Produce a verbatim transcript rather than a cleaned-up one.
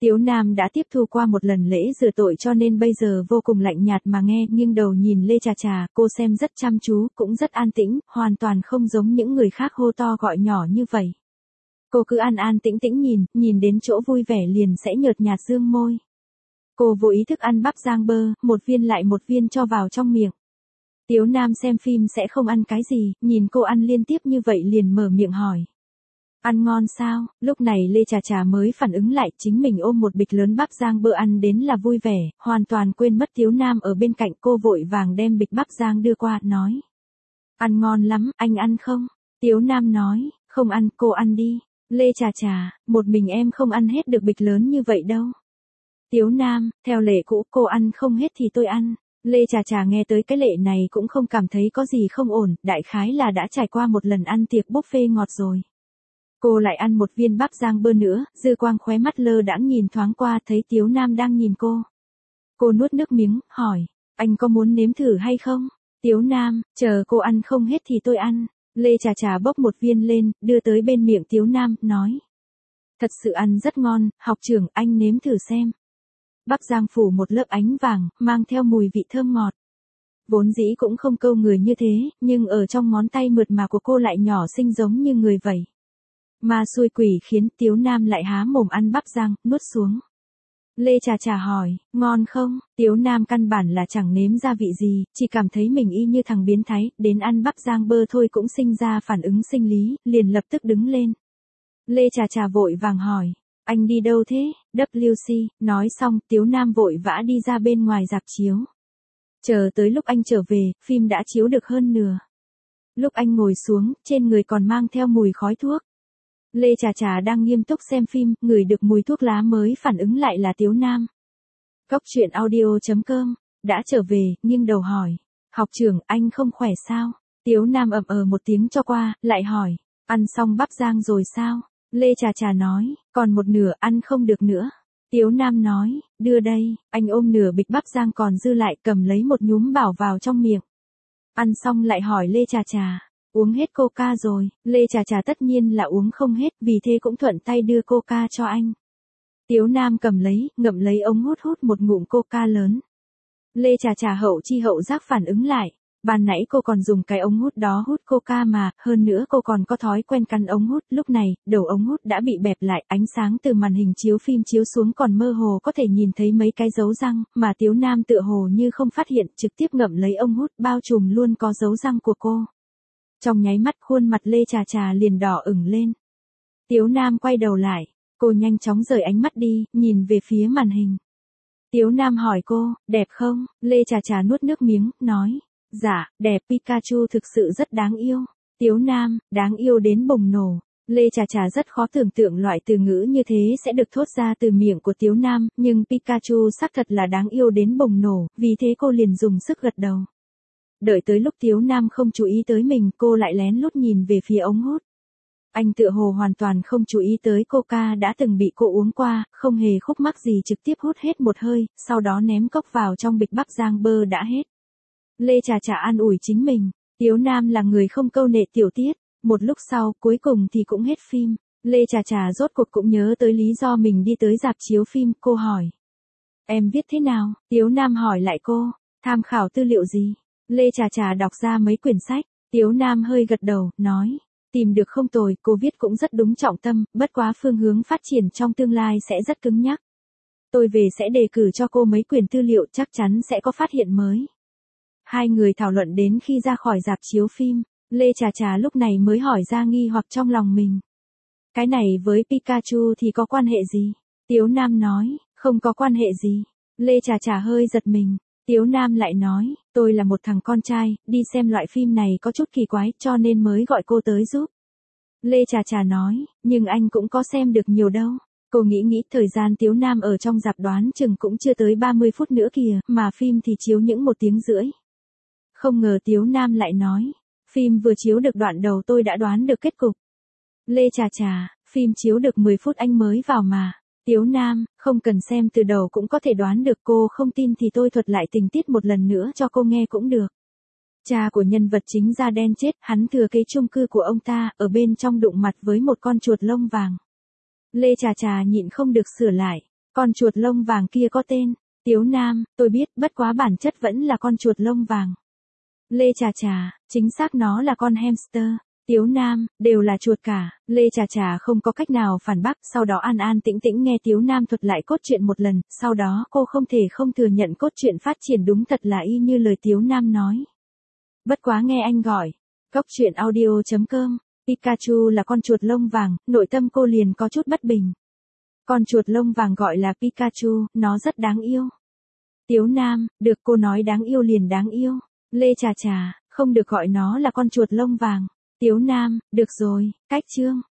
Tiếu Nam đã tiếp thu qua một lần lễ rửa tội cho nên bây giờ vô cùng lạnh nhạt mà nghe, nghiêng đầu nhìn Lê Trà Trà, cô xem rất chăm chú, cũng rất an tĩnh, hoàn toàn không giống những người khác hô to gọi nhỏ như vậy. Cô cứ an an tĩnh tĩnh nhìn, nhìn đến chỗ vui vẻ liền sẽ nhợt nhạt dương môi. Cô vô ý thức ăn bắp rang bơ, một viên lại một viên cho vào trong miệng. Tiếu Nam xem phim sẽ không ăn cái gì, nhìn cô ăn liên tiếp như vậy liền mở miệng hỏi. Ăn ngon sao? Lúc này Lê Trà Trà mới phản ứng lại, chính mình ôm một bịch lớn bắp rang bơ ăn đến là vui vẻ, hoàn toàn quên mất Tiếu Nam ở bên cạnh, cô vội vàng đem bịch bắp rang đưa qua, nói. Ăn ngon lắm, anh ăn không? Tiếu Nam nói, không ăn, cô ăn đi. Lê Trà Trà, một mình em không ăn hết được bịch lớn như vậy đâu. Tiếu Nam, theo lệ cũ, cô ăn không hết thì tôi ăn. Lê Trà Trà nghe tới cái lệ này cũng không cảm thấy có gì không ổn, đại khái là đã trải qua một lần ăn tiệc buffet ngọt rồi. Cô lại ăn một viên bắp rang bơ nữa, dư quang khóe mắt lơ đãng nhìn thoáng qua thấy Tiếu Nam đang nhìn cô. Cô nuốt nước miếng, hỏi, anh có muốn nếm thử hay không? Tiếu Nam, chờ cô ăn không hết thì tôi ăn. Lê Trà Trà bốc một viên lên, đưa tới bên miệng Tiếu Nam, nói. Thật sự ăn rất ngon, học trưởng, anh nếm thử xem. Bắp rang phủ một lớp ánh vàng, mang theo mùi vị thơm ngọt. Vốn dĩ cũng không câu người như thế, nhưng ở trong ngón tay mượt mà của cô lại nhỏ xinh giống như người vậy. Mà xui quỷ khiến Tiếu Nam lại há mồm ăn bắp rang, nuốt xuống. Lê Trà Trà hỏi, ngon không? Tiếu Nam căn bản là chẳng nếm ra vị gì, chỉ cảm thấy mình y như thằng biến thái, đến ăn bắp rang bơ thôi cũng sinh ra phản ứng sinh lý, liền lập tức đứng lên. Lê Trà Trà vội vàng hỏi, anh đi đâu thế? W C, nói xong, Tiếu Nam vội vã đi ra bên ngoài rạp chiếu. Chờ tới lúc anh trở về, phim đã chiếu được hơn nửa. Lúc anh ngồi xuống, trên người còn mang theo mùi khói thuốc. Lê Trà Trà đang nghiêm túc xem phim, ngửi được mùi thuốc lá mới phản ứng lại là Tiếu Nam. Cốc truyện audio chấm com, đã trở về, nghiêng đầu hỏi. Học trưởng, anh không khỏe sao? Tiếu Nam ậm ờ một tiếng cho qua, lại hỏi. Ăn xong bắp rang rồi sao? Lê Trà Trà nói, còn một nửa ăn không được nữa. Tiếu Nam nói, đưa đây, anh ôm nửa bịch bắp rang còn dư lại, cầm lấy một nhúm bảo vào trong miệng. Ăn xong lại hỏi Lê Trà Trà. Uống hết coca rồi, Lê Trà Trà tất nhiên là uống không hết, vì thế cũng thuận tay đưa coca cho anh. Tiếu Nam cầm lấy, ngậm lấy ống hút hút một ngụm coca lớn. Lê Trà Trà hậu chi hậu giác phản ứng lại, ban nãy cô còn dùng cái ống hút đó hút coca mà, hơn nữa cô còn có thói quen cắn ống hút, lúc này, đầu ống hút đã bị bẹp lại, ánh sáng từ màn hình chiếu phim chiếu xuống còn mơ hồ có thể nhìn thấy mấy cái dấu răng, mà Tiếu Nam tựa hồ như không phát hiện, trực tiếp ngậm lấy ống hút bao trùm luôn có dấu răng của cô. Trong nháy mắt khuôn mặt Lê Trà Trà liền đỏ ửng lên. Tiếu Nam quay đầu lại, cô nhanh chóng rời ánh mắt đi, nhìn về phía màn hình. Tiếu Nam hỏi cô, đẹp không? Lê Trà Trà nuốt nước miếng, nói, dạ, đẹp, Pikachu thực sự rất đáng yêu. Tiếu Nam, đáng yêu đến bùng nổ. Lê Trà Trà rất khó tưởng tượng loại từ ngữ như thế sẽ được thốt ra từ miệng của Tiếu Nam, nhưng Pikachu xác thật là đáng yêu đến bùng nổ, vì thế cô liền dùng sức gật đầu. Đợi tới lúc Tiếu Nam không chú ý tới mình, cô lại lén lút nhìn về phía ống hút. Anh tựa hồ hoàn toàn không chú ý tới coca đã từng bị cô uống qua, không hề khúc mắc gì trực tiếp hút hết một hơi, sau đó ném cốc vào trong bịch bắp rang bơ đã hết. Lê Trà Trà an ủi chính mình, Tiếu Nam là người không câu nệ tiểu tiết. Một lúc sau, cuối cùng thì cũng hết phim. Lê Trà Trà rốt cuộc cũng nhớ tới lý do mình đi tới rạp chiếu phim, cô hỏi. Em viết thế nào? Tiếu Nam hỏi lại cô, tham khảo tư liệu gì? Lê Trà Trà đọc ra mấy quyển sách, Tiếu Nam hơi gật đầu, nói, tìm được không tồi, cô viết cũng rất đúng trọng tâm, bất quá phương hướng phát triển trong tương lai sẽ rất cứng nhắc. Tôi về sẽ đề cử cho cô mấy quyển tư liệu, chắc chắn sẽ có phát hiện mới. Hai người thảo luận đến khi ra khỏi rạp chiếu phim, Lê Trà Trà lúc này mới hỏi ra nghi hoặc trong lòng mình. Cái này với Pikachu thì có quan hệ gì? Tiếu Nam nói, không có quan hệ gì. Lê Trà Trà hơi giật mình. Tiếu Nam lại nói, tôi là một thằng con trai, đi xem loại phim này có chút kỳ quái cho nên mới gọi cô tới giúp. Lê Trà Trà nói, nhưng anh cũng có xem được nhiều đâu. Cô nghĩ nghĩ thời gian Tiếu Nam ở trong rạp đoán chừng cũng chưa tới ba mươi phút nữa kìa, mà phim thì chiếu những một tiếng rưỡi. Không ngờ Tiếu Nam lại nói, phim vừa chiếu được đoạn đầu tôi đã đoán được kết cục. Lê Trà Trà, phim chiếu được mười phút anh mới vào mà. Tiếu Nam, không cần xem từ đầu cũng có thể đoán được, cô không tin thì tôi thuật lại tình tiết một lần nữa cho cô nghe cũng được. Cha của nhân vật chính da đen chết, hắn thừa kế chung cư của ông ta, ở bên trong đụng mặt với một con chuột lông vàng. Lê Trà Trà nhịn không được sửa lại. Con chuột lông vàng kia có tên. Tiếu Nam, tôi biết, bất quá bản chất vẫn là con chuột lông vàng. Lê Trà Trà, chính xác nó là con hamster. Tiếu Nam, đều là chuột cả. Lê Trà Trà không có cách nào phản bác, sau đó an an tĩnh tĩnh nghe Tiếu Nam thuật lại cốt truyện một lần, sau đó cô không thể không thừa nhận cốt truyện phát triển đúng thật là y như lời Tiếu Nam nói. Bất quá nghe anh gọi. Cốc truyện audio chấm com, Pikachu là con chuột lông vàng, nội tâm cô liền có chút bất bình. Con chuột lông vàng gọi là Pikachu, nó rất đáng yêu. Tiếu Nam, được cô nói đáng yêu liền đáng yêu. Lê Trà Trà, không được gọi nó là con chuột lông vàng. Tiếu Nam, được rồi, cách chương.